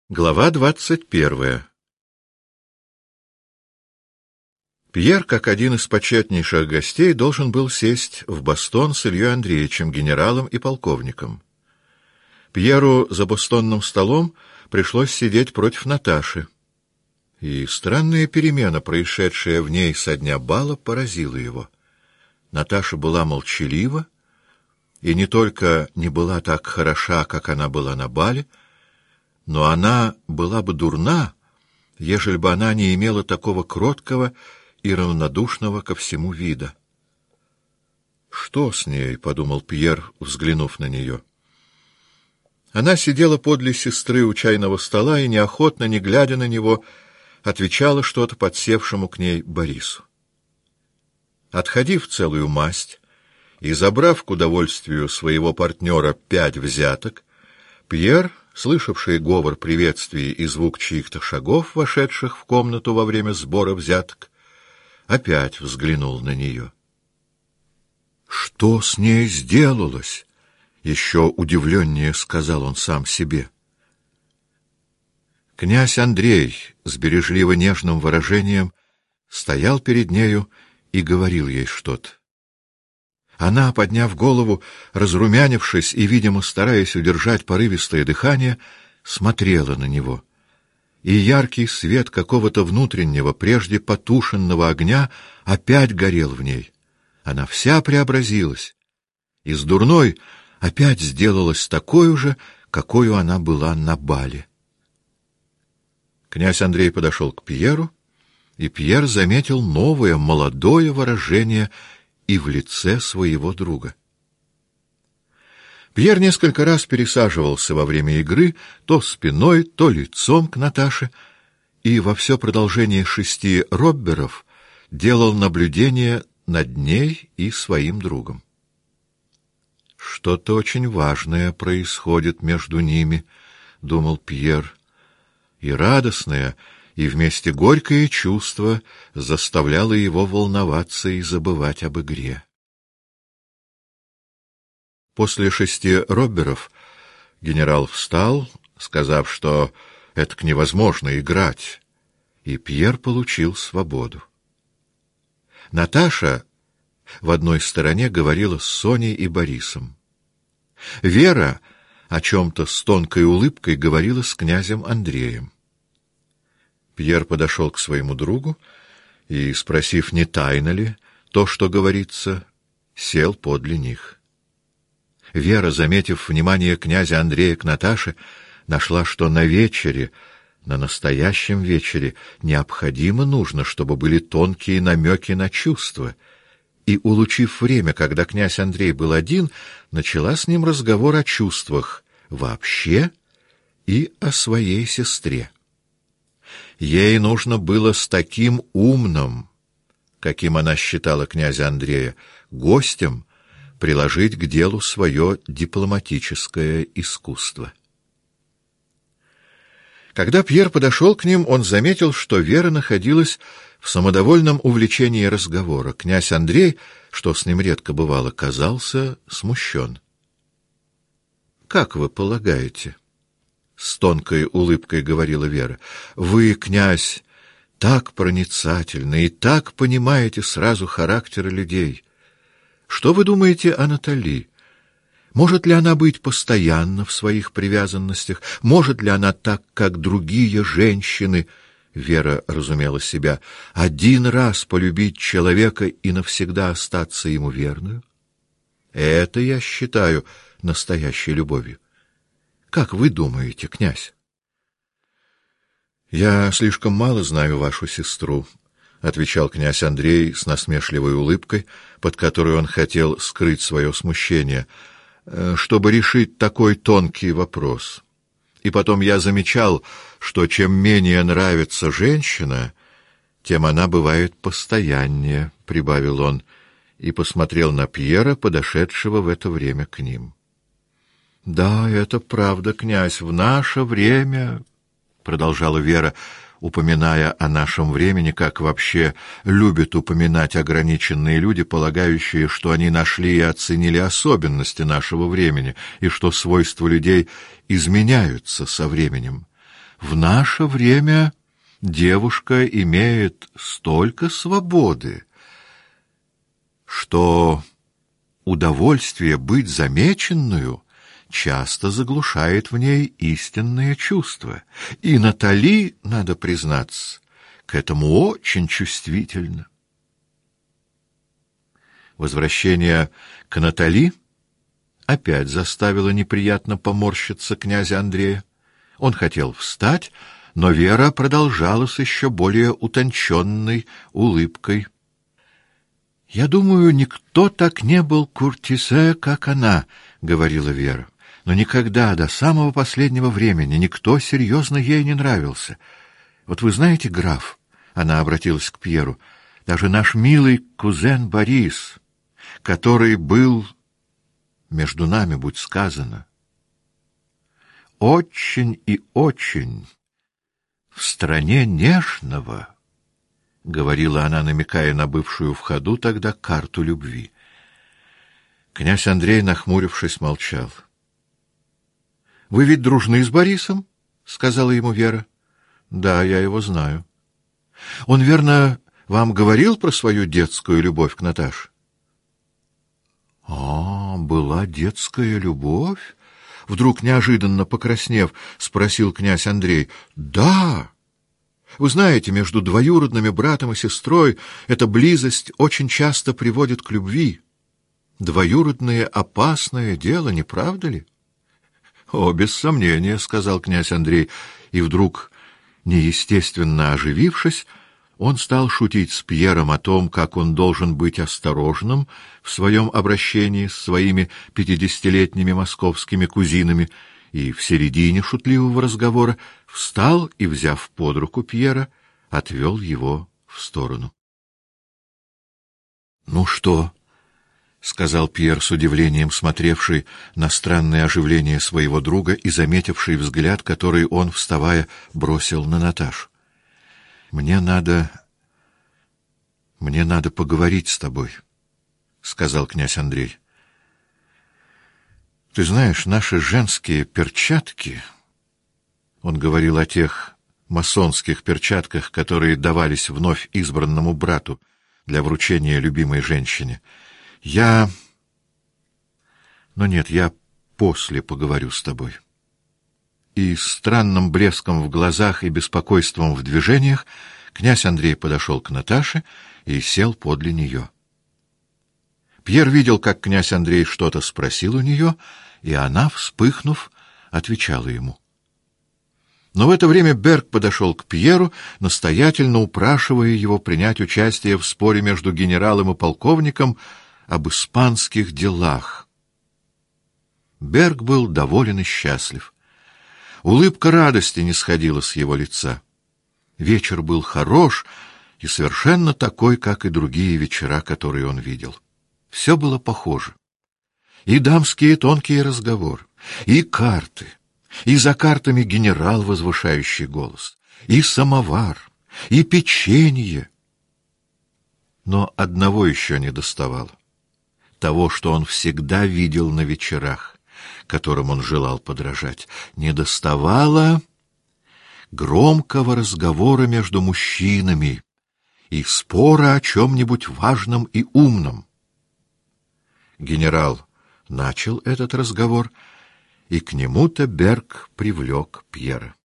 Глава 21. Пьер, как один из почетнейших гостей, должен был сесть в Бостон с Ильей Андреевичем, генералом и полковником. Пьеру за бостонным столом пришлось сидеть против Наташи. И странная перемена, происшедшая в ней со дня бала, поразила его. Наташа была молчалива, и не только не была так хороша, как она была на бале, но она была бы дурна, ежели бы она не имела такого кроткого и равнодушного ко всему вида. «Что с ней?» — подумал Пьер, взглянув на нее. Она сидела подле сестры у чайного стола и, неохотно, не глядя на него, отвечала что-то подсевшему к ней Борису. Отходив целую масть и забрав к удовольствию своего партнера 5 взяток, Пьер, слышавший говор приветствий и звук чьих-то шагов, вошедших в комнату во время сбора взяток, опять взглянул на нее. «Что с ней сделалось?» — еще удивленнее сказал он сам себе. Князь Андрей с бережливо нежным выражением стоял перед нею и говорил ей что-то. Она, подняв голову, разрумянившись и, видимо, стараясь удержать порывистое дыхание, смотрела на него. И яркий свет какого-то внутреннего, прежде потушенного огня опять горел в ней. Она вся преобразилась. Из дурной опять сделалась такой же, какой она была на бале. Князь Андрей подошел к Пьеру, и Пьер заметил новое, молодое выражение и в лице своего друга. Пьер несколько раз пересаживался во время игры то спиной, то лицом к Наташе, и во все продолжение 6 робберов делал наблюдение над ней и своим другом. «Что-то очень важное происходит между ними», — думал Пьер, — и радостное, и вместе горькое чувство заставляло его волноваться и забывать об игре. После 6 робберов генерал встал, сказав, что это невозможно играть, и Пьер получил свободу. Наташа в одной стороне говорила с Соней и Борисом. Вера о чем-то с тонкой улыбкой говорила с князем Андреем. Пьер подошел к своему другу и, спросив, не тайно ли то, что говорится, сел подле них. Вера, заметив внимание князя Андрея к Наташе, нашла, что на вечере, на настоящем вечере, необходимо нужно, чтобы были тонкие намеки на чувства, и, улучив время, когда князь Андрей был один, начала с ним разговор о чувствах вообще и о своей сестре. Ей нужно было с таким умным, каким она считала князя Андрея, гостем, приложить к делу свое дипломатическое искусство. Когда Пьер подошел к ним, он заметил, что Вера находилась в самодовольном увлечении разговора. Князь Андрей, что с ним редко бывало, казался смущен. «Как вы полагаете?» — с тонкой улыбкой говорила Вера. «Вы, князь, так проницательны и так понимаете сразу характеры людей. Что вы думаете о Натали? Может ли она быть постоянно в своих привязанностях? Может ли она так, как другие женщины, Вера разумела себя, один раз полюбить человека и навсегда остаться ему верную? Это я считаю настоящей любовью. Как вы думаете, князь?» «Я слишком мало знаю вашу сестру», — отвечал князь Андрей с насмешливой улыбкой, под которой он хотел скрыть свое смущение, чтобы решить такой тонкий вопрос. «И потом я замечал, что чем менее нравится женщина, тем она бывает постояннее», — прибавил он, и посмотрел на Пьера, подошедшего в это время к ним. «Да, это правда, князь, в наше время, — продолжала Вера, упоминая о нашем времени, как вообще любят упоминать ограниченные люди, полагающие, что они нашли и оценили особенности нашего времени, и что свойства людей изменяются со временем. в наше время девушка имеет столько свободы, что удовольствие быть замеченную часто заглушает в ней истинные чувства. И Натали, надо признаться, к этому очень чувствительна. Возвращение к Натали опять заставило неприятно поморщиться князя Андрея. Он хотел встать, но Вера продолжала с еще более утонченной улыбкой. — Я думаю, никто так не был куртисе, как она, — говорила Вера. — Но никогда, до самого последнего времени, никто серьезно ей не нравился. Вот вы знаете, граф, — она обратилась к Пьеру, — даже наш милый кузен Борис, который был, между нами будь сказано, очень и очень в стране нежного, — говорила она, намекая на бывшую в ходу тогда карту любви. Князь Андрей, нахмурившись, молчал. — Вы ведь дружны с Борисом? — сказала ему Вера. — Да, я его знаю. — Он, верно, вам говорил про свою детскую любовь к Наташе? — была детская любовь? — вдруг неожиданно покраснев, спросил князь Андрей. — Да! Вы знаете, между двоюродными братом и сестрой эта близость очень часто приводит к любви. Двоюродные — опасное дело, не правда ли? — О, без сомнения, — сказал князь Андрей, и вдруг, неестественно оживившись, он стал шутить с Пьером о том, как он должен быть осторожным в своем обращении с своими 50-летними московскими кузинами, и в середине шутливого разговора встал и, взяв под руку Пьера, отвел его в сторону. — Ну что? — сказал Пьер с удивлением, смотревший на странное оживление своего друга и заметивший взгляд, который он, вставая, бросил на Наташу. — Мне надо поговорить с тобой, — сказал князь Андрей. — Ты знаешь, наши женские перчатки... Он говорил о тех масонских перчатках, которые давались вновь избранному брату для вручения любимой женщине. Я после поговорю с тобой. И с странным блеском в глазах и беспокойством в движениях князь Андрей подошел к Наташе и сел подле нее. Пьер видел, как князь Андрей что-то спросил у нее, и она, вспыхнув, отвечала ему. Но в это время Берг подошел к Пьеру, настоятельно упрашивая его принять участие в споре между генералом и полковником об испанских делах. Берг был доволен и счастлив. Улыбка радости не сходила с его лица. Вечер был хорош и совершенно такой, как и другие вечера, которые он видел. Все было похоже. И дамские тонкие разговоры, и карты, и за картами генерал, возвышающий голос, и самовар, и печенье. Но одного еще не доставало. Того, что он всегда видел на вечерах, которым он желал подражать. Не доставало громкого разговора между мужчинами и спора о чем-нибудь важном и умном. Генерал начал этот разговор, и к нему-то Берг привлек Пьера.